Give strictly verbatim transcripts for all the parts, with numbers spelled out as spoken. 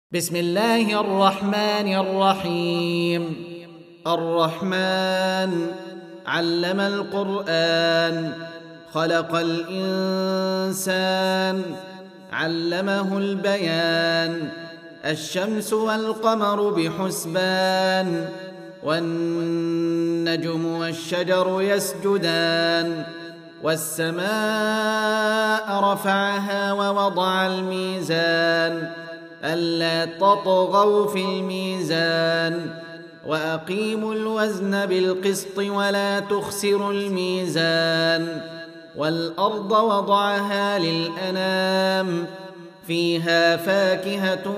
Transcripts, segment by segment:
بسم الله الرحمن الرحيم. الرحمن علم القرآن، خلق الإنسان، علمه البيان. الشمس والقمر بحسبان، والنجم والشجر يسجدان. والسماء رفعها ووضع الميزان، ألا تطغوا في الميزان، وأقيموا الوزن بالقسط ولا تخسروا الميزان. والأرض وضعها للأنام، فيها فاكهة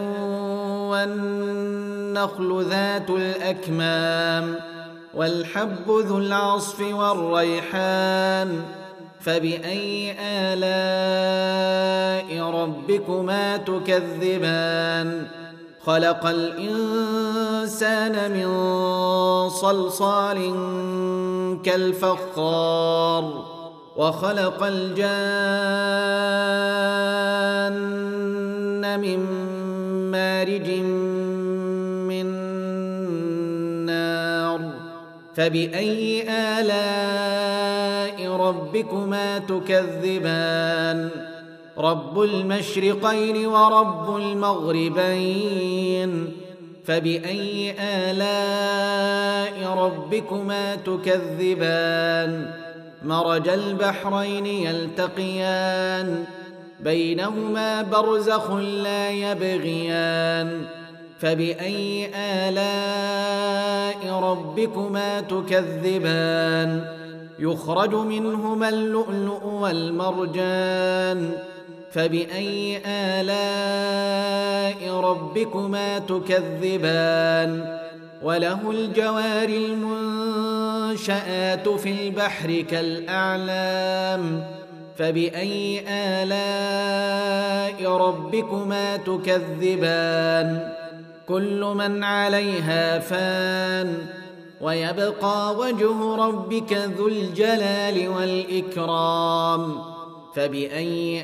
والنخل ذات الأكمام، والحب ذو العصف والريحان. فبأي آلاء ربكما تكذبان؟ خلق الإنسان من صلصال كالفخار، وخلق الجان من مارج من نار. فبأي آلاء ربكما تكذبان؟ رب المشرقين ورب المغربين. فبأي آلاء ربكما تكذبان؟ مرج البحرين يلتقيان، بينهما برزخ لا يبغيان. فبأي آلاء ربكما تكذبان؟ يخرج منهما اللؤلؤ والمرجان. فبأي آلاء ربكما تكذبان؟ وله الجوار المنشآت في البحر كالأعلام. فبأي آلاء ربكما تكذبان؟ كل من عليها فان، ويبقى وجه ربك ذو الجلال والإكرام. فبأي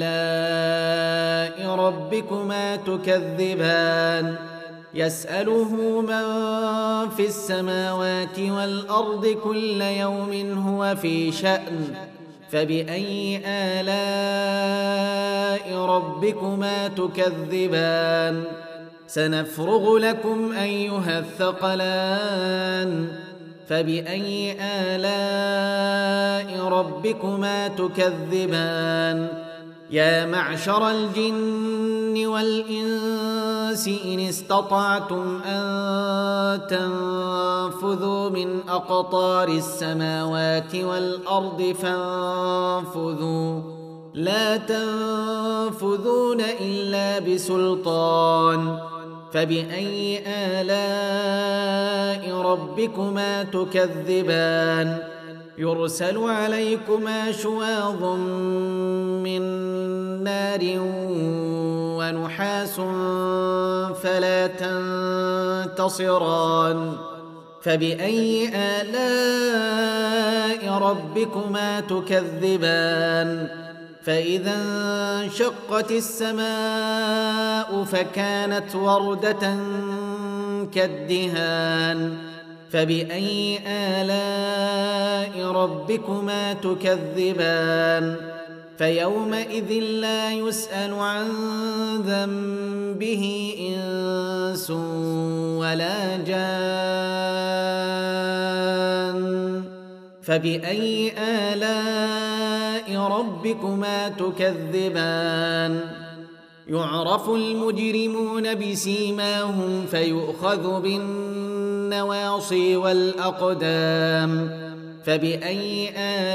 آلاء ربكما تكذبان؟ يسأله من في السماوات والأرض كل يوم هو في شأن. فبأي آلاء ربكما تكذبان؟ سنفرغ لكم أيها الثقلان. فبأي آلاء ربكما تكذبان؟ يا معشر الجن والإنس إن استطعتم أن تنفذوا من أقطار السماوات والأرض فانفذوا، لا تنفذون إلا بسلطان. فبأي آلاء ربكما تكذبان؟ يرسل عليكما شواظ من نار ونحاس فلا تنتصران. فبأي آلاء ربكما تكذبان؟ فإذا انشقت السماء فكانت وردة كالدهان. فبأي آلاء ربكما تكذبان؟ فيومئذ لا يسأل عن ذنبه إنس ولا جان. فبأي آلاء ربكما تكذبان؟ يعرف المجرمون بسيماهم فيؤخذ بالنواصي والأقدام. فبأي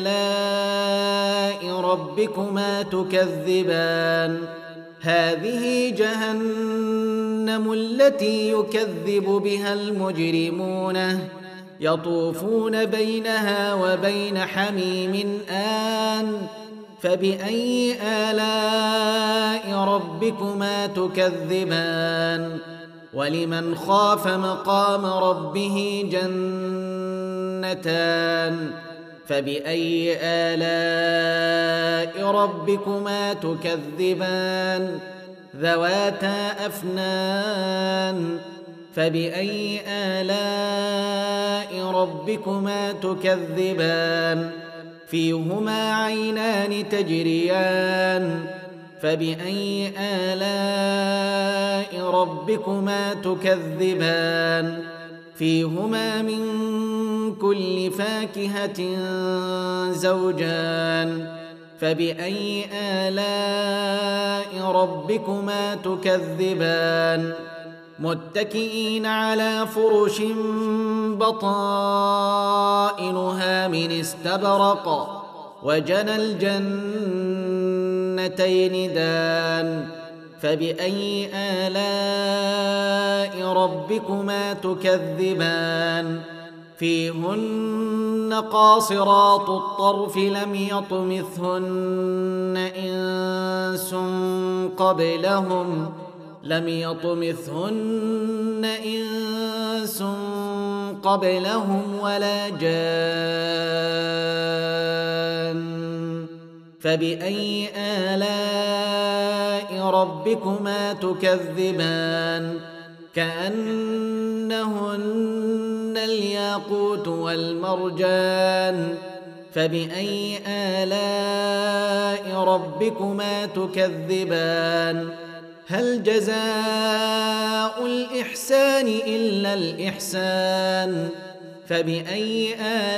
آلاء ربكما تكذبان؟ هذه جهنم التي يكذب بها المجرمون، يطوفون بينها وبين حميم آن. فبأي آلاء ربكما تكذبان؟ ولمن خاف مقام ربه جنتان. فبأي آلاء ربكما تكذبان؟ ذواتا أفنان فبأي آلاء ربكما تكذبان فيهما عينان تجريان فبأي آلاء ربكما تكذبان فيهما من كل فاكهة زوجان فبأي آلاء ربكما تكذبان متكئين على فرش بطائنها من استبرق وجنى الجنتين دان فبأي آلاء ربكما تكذبان فيهن قاصرات الطرف لم يطمثهن إنس قبلهم لم يطمثهن إنس قبلهم ولا جان فبأي آلاء ربكما تكذبان كأنهن الياقوت والمرجان فبأي آلاء ربكما تكذبان هل جزاء الإحسان إلا الإحسان فبأي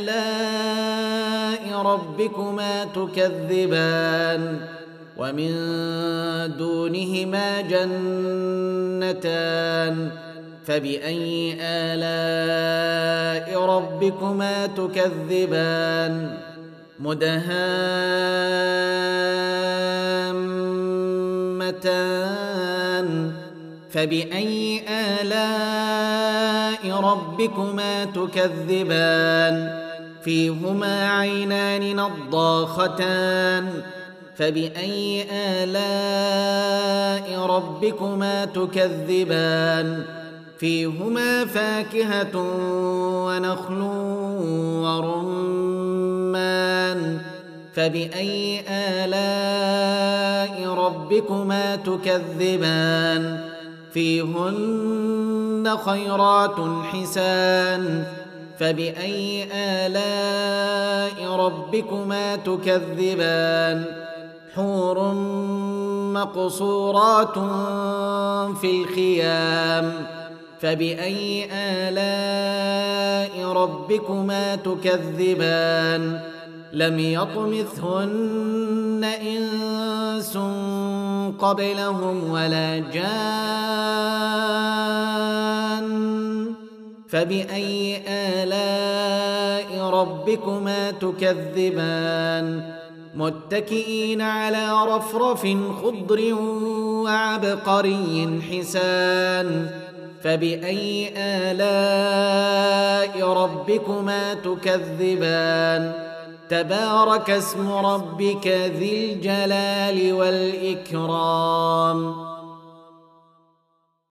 آلاء ربكما تكذبان ومن دونهما جنتان فبأي آلاء ربكما تكذبان مدهامتان فبأي آلاء ربكما تكذبان فيهما عينان نضاختان فبأي آلاء ربكما تكذبان فيهما فاكهة ونخل ورمان فبأي آلاء ربكما تكذبان فيهن خيرات حسان فبأي آلاء ربكما تكذبان حور مقصورات في الخيام فبأي آلاء ربكما تكذبان لم يطمثهن إنس قبلهم ولا جان فبأي آلاء ربكما تكذبان متكئين على رفرف خضر وعبقري حسان فبأي آلاء ربكما تكذبان تبارك اسم ربك ذي الجلال والإكرام